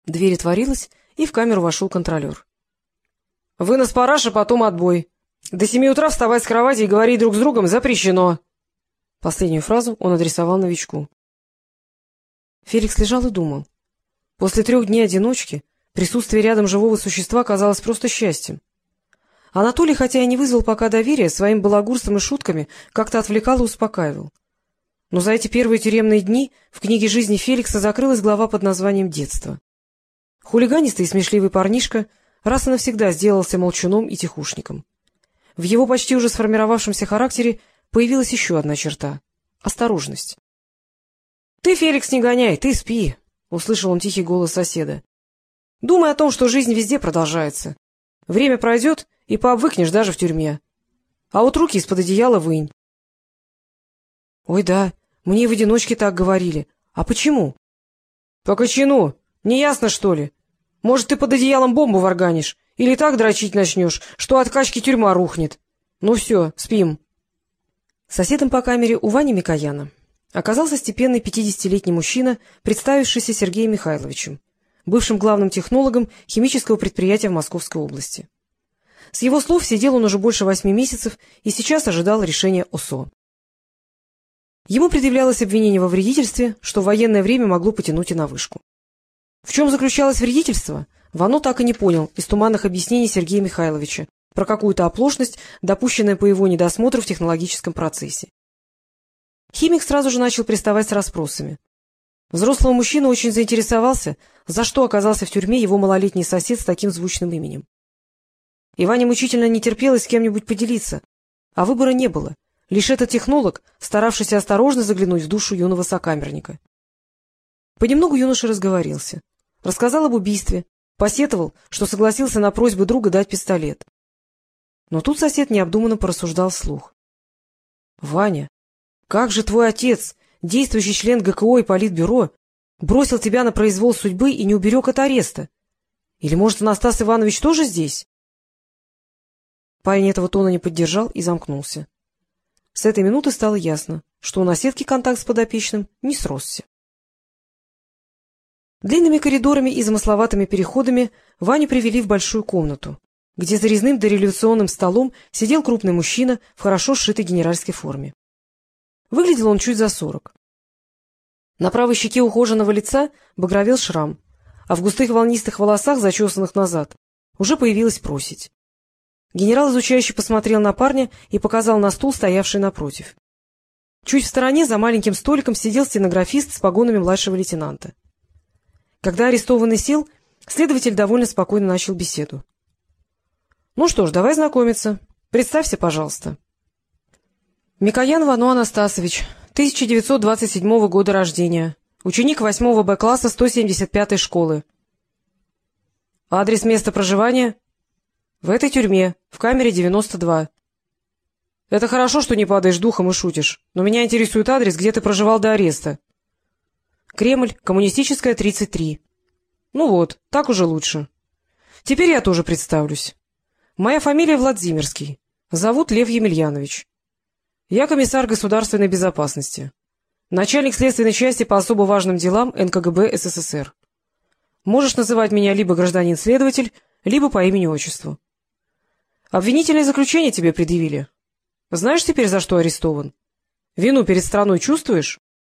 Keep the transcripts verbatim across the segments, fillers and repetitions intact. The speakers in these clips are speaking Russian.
Дверь отворилась, и в камеру вошел контролер. — Вынос параша, потом отбой. До семи утра вставать с кровати и говорить друг с другом запрещено. Последнюю фразу он адресовал новичку. Феликс лежал и думал. После трех дней одиночки присутствие рядом живого существа казалось просто счастьем. Анатолий, хотя и не вызвал пока доверия, своим балагурством и шутками как-то отвлекал и успокаивал. Но за эти первые тюремные дни в книге жизни Феликса закрылась глава под названием «Детство». Хулиганистый и смешливый парнишка раз и навсегда сделался молчуном и тихушником. В его почти уже сформировавшемся характере появилась еще одна черта — осторожность. — Ты, Феликс, не гоняй, ты спи, — услышал он тихий голос соседа. — Думай о том, что жизнь везде продолжается. Время пройдет, и пообвыкнешь даже в тюрьме. А вот руки из-под одеяла вынь. — Ой, да, мне в одиночке так говорили. А почему? — По кочану. Не ясно, что ли? Может, ты под одеялом бомбу варганишь, или так дрочить начнешь, что от качки тюрьма рухнет. Ну все, спим. Соседом по камере у Вани Микояна оказался степенный пятидесятилетний мужчина, представившийся Сергеем Михайловичем, бывшим главным технологом химического предприятия в Московской области. С его слов сидел он уже больше восьми месяцев и сейчас ожидал решения ОСО. Ему предъявлялось обвинение во вредительстве, что в военное время могло потянуть и на вышку. В чем заключалось вредительство, Вано так и не понял из туманных объяснений Сергея Михайловича про какую-то оплошность, допущенную по его недосмотру в технологическом процессе. Химик сразу же начал приставать с расспросами. Взрослого мужчину очень заинтересовался, за что оказался в тюрьме его малолетний сосед с таким звучным именем. Иване мучительно не терпелось с кем-нибудь поделиться, а выбора не было. Лишь этот технолог, старавшийся осторожно заглянуть в душу юного сокамерника. Понемногу юноша разговорился. Рассказал об убийстве, посетовал, что согласился на просьбу друга дать пистолет. Но тут сосед необдуманно порассуждал вслух. — Ваня, как же твой отец, действующий член ГКО и политбюро, бросил тебя на произвол судьбы и не уберег от ареста? Или, может, Анастас Иванович тоже здесь? Парень этого тона не поддержал и замкнулся. С этой минуты стало ясно, что у наседки контакт с подопечным не сросся. Длинными коридорами и замысловатыми переходами Ваню привели в большую комнату, где за резным дореволюционным столом сидел крупный мужчина в хорошо сшитой генеральской форме. Выглядел он чуть за сорок. На правой щеке ухоженного лица багровел шрам, а в густых волнистых волосах, зачесанных назад, уже появилась просить. Генерал изучающе посмотрел на парня и показал на стул, стоявший напротив. Чуть в стороне за маленьким столиком сидел стенографист с погонами младшего лейтенанта. Когда арестованный сел, следователь довольно спокойно начал беседу. — Ну что ж, давай знакомиться. Представься, пожалуйста. — Микоян Вано Анастасович, тысяча девятьсот двадцать седьмого года рождения, ученик восьмого Б класса сто семьдесят пятой школы. — Адрес места проживания? — В этой тюрьме, в камере девяносто два. — Это хорошо, что не падаешь духом и шутишь, но меня интересует адрес, где ты проживал до ареста. Кремль, Коммунистическая, тридцать три. Ну вот, так уже лучше. Теперь я тоже представлюсь. Моя фамилия Владимирский. Зовут Лев Емельянович. Я комиссар государственной безопасности. Начальник следственной части по особо важным делам эн ка гэ бэ эс эс эс эр. Можешь называть меня либо гражданин-следователь, либо по имени-отчеству. Обвинительное заключение тебе предъявили. Знаешь теперь, за что арестован? Вину перед страной чувствуешь?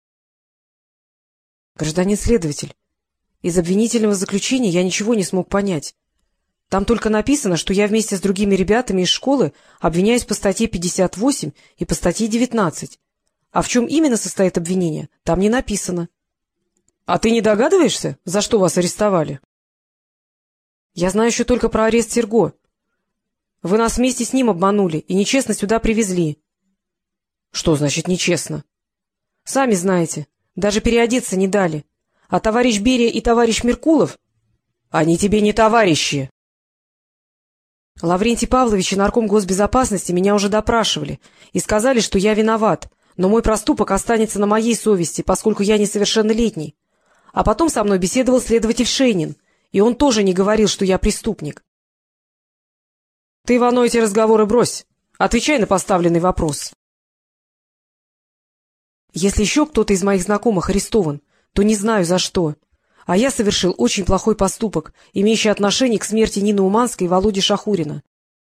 Гражданин-следователь, из обвинительного заключения я ничего не смог понять. Там только написано, что я вместе с другими ребятами из школы обвиняюсь по статье пятьдесят восемь и по статье девятнадцать. А в чем именно состоит обвинение, там не написано. А ты не догадываешься, за что вас арестовали? Я знаю еще только про арест Серго. Вы нас вместе с ним обманули и нечестно сюда привезли. Что значит нечестно? Сами знаете. Даже переодеться не дали. А товарищ Берия и товарищ Меркулов... Они тебе не товарищи. Лаврентий Павлович и нарком госбезопасности меня уже допрашивали и сказали, что я виноват, но мой проступок останется на моей совести, поскольку я несовершеннолетний. А потом со мной беседовал следователь Шейнин, и он тоже не говорил, что я преступник. Ты, Ивано, эти разговоры брось. Отвечай на поставленный вопрос. Если еще кто-то из моих знакомых арестован, то не знаю за что. А я совершил очень плохой поступок, имеющий отношение к смерти Нины Уманской и Володи Шахурина.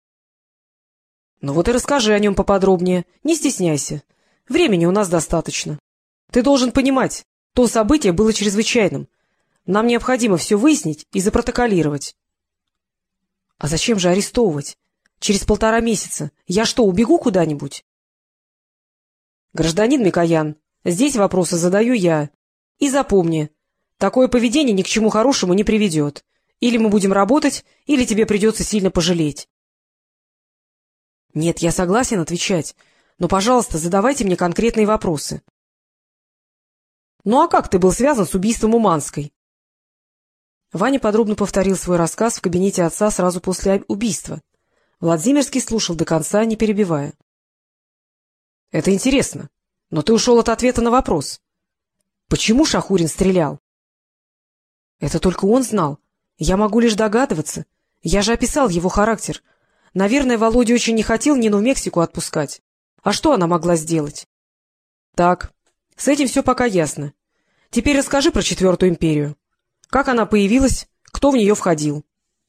— Ну вот и расскажи о нем поподробнее, не стесняйся. Времени у нас достаточно. Ты должен понимать, то событие было чрезвычайным. Нам необходимо все выяснить и запротоколировать. — А зачем же арестовывать? Через полтора месяца. Я что, убегу куда-нибудь? — Гражданин Микоян, здесь вопросы задаю я. И запомни, такое поведение ни к чему хорошему не приведет. Или мы будем работать, или тебе придется сильно пожалеть. — Нет, я согласен отвечать, но, пожалуйста, задавайте мне конкретные вопросы. — Ну а как ты был связан с убийством Уманской? Ваня подробно повторил свой рассказ в кабинете отца сразу после убийства. Владимирский слушал до конца, не перебивая. — Это интересно, но ты ушел от ответа на вопрос. Почему Шахурин стрелял? — Это только он знал. Я могу лишь догадываться. Я же описал его характер. Наверное, Володя очень не хотел Нину в Мексику отпускать. А что она могла сделать? — Так, с этим все пока ясно. Теперь расскажи про Четвертую империю. Как она появилась, кто в нее входил?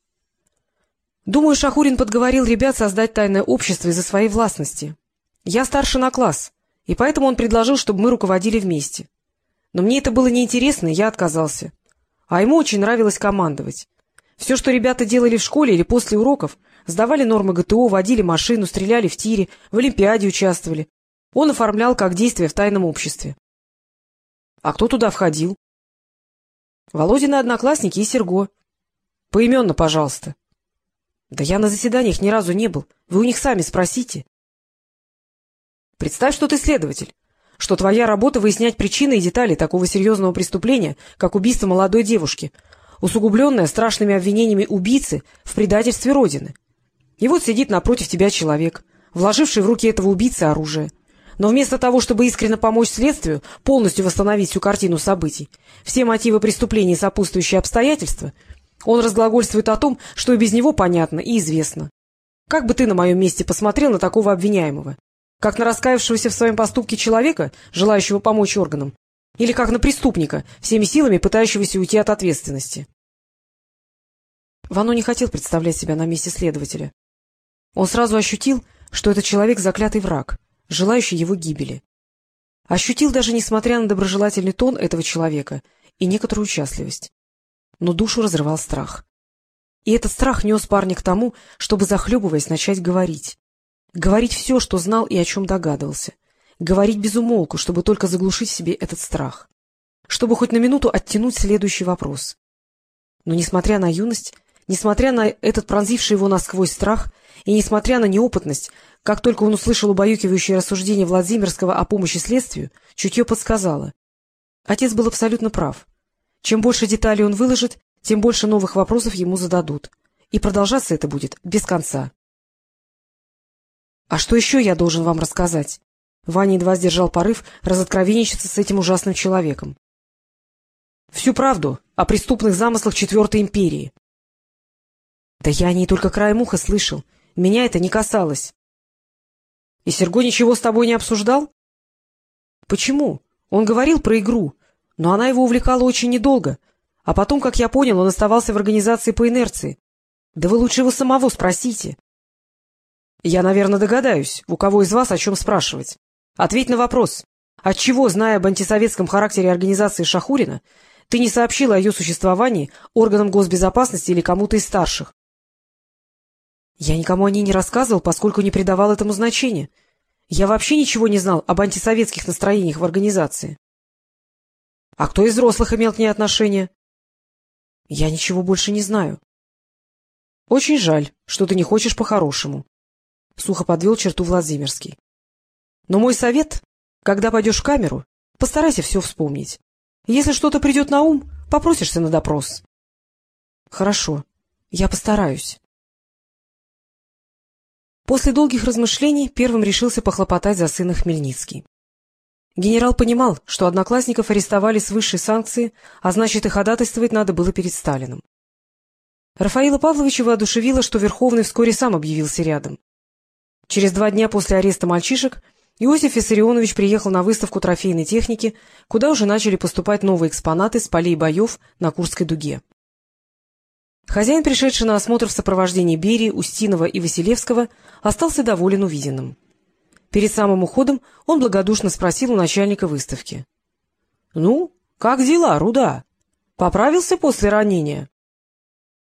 Думаю, Шахурин подговорил ребят создать тайное общество из-за своей властности. Я старше на класс, и поэтому он предложил, чтобы мы руководили вместе. Но мне это было неинтересно, и я отказался. А ему очень нравилось командовать. Все, что ребята делали в школе или после уроков, сдавали нормы ГТО, водили машину, стреляли в тире, в олимпиаде участвовали. Он оформлял как действия в тайном обществе. А кто туда входил? Володины одноклассники и Серго. Поименно, пожалуйста. Да я на заседаниях ни разу не был. Вы у них сами спросите. Представь, что ты следователь, что твоя работа — выяснять причины и детали такого серьезного преступления, как убийство молодой девушки, усугубленное страшными обвинениями убийцы в предательстве Родины. И вот сидит напротив тебя человек, вложивший в руки этого убийцы оружие. Но вместо того, чтобы искренне помочь следствию полностью восстановить всю картину событий, все мотивы преступления и сопутствующие обстоятельства, он разглагольствует о том, что и без него понятно и известно. Как бы ты на моем месте посмотрел на такого обвиняемого? Как на раскаявшегося в своем поступке человека, желающего помочь органам? Или как на преступника, всеми силами пытающегося уйти от ответственности? Вано не хотел представлять себя на месте следователя. Он сразу ощутил, что этот человек — заклятый враг, желающий его гибели. Ощутил даже, несмотря на доброжелательный тон этого человека и некоторую участливость. Но душу разрывал страх. И этот страх нес парня к тому, чтобы, захлебываясь, начать говорить. Говорить все, что знал и о чем догадывался. Говорить без умолку, чтобы только заглушить в себе этот страх. Чтобы хоть на минуту оттянуть следующий вопрос. Но, несмотря на юность, несмотря на этот пронзивший его насквозь страх и несмотря на неопытность, как только он услышал убаюкивающее рассуждение Владимирского о помощи следствию, чутье подсказало. Отец был абсолютно прав. Чем больше деталей он выложит, тем больше новых вопросов ему зададут. И продолжаться это будет без конца. — А что еще я должен вам рассказать? Ваня едва сдержал порыв разоткровенничаться с этим ужасным человеком. — Всю правду о преступных замыслах Четвертой империи. — Да я о ней только краем уха слышал. Меня это не касалось. — И Серго ничего с тобой не обсуждал? — Почему? Он говорил про игру, но она его увлекала очень недолго, а потом, как я понял, он оставался в организации по инерции. Да вы лучше его самого спросите. — Я, наверное, догадаюсь, у кого из вас о чем спрашивать. Ответь на вопрос. Отчего, зная об антисоветском характере организации Шахурина, ты не сообщил о ее существовании органам госбезопасности или кому-то из старших? — Я никому о ней не рассказывал, поскольку не придавал этому значения. Я вообще ничего не знал об антисоветских настроениях в организации. — А кто из взрослых имел к ней отношение? — Я ничего больше не знаю. — Очень жаль, что ты не хочешь по-хорошему. — сухо подвел черту Владимирский. — Но мой совет, когда пойдешь в камеру, постарайся все вспомнить. Если что-то придет на ум, попросишься на допрос. — Хорошо, я постараюсь. После долгих размышлений первым решился похлопотать за сына Хмельницкий. Генерал понимал, что одноклассников арестовали с высшей санкции, а значит, и ходатайствовать надо было перед Сталиным. Рафаила Павловича воодушевило, что Верховный вскоре сам объявился рядом. Через два дня после ареста мальчишек Иосиф Виссарионович приехал на выставку трофейной техники, куда уже начали поступать новые экспонаты с полей боев на Курской дуге. Хозяин, пришедший на осмотр в сопровождении Берии, Устинова и Василевского, остался доволен увиденным. Перед самым уходом он благодушно спросил у начальника выставки: — Ну, как дела, Руда? Поправился после ранения?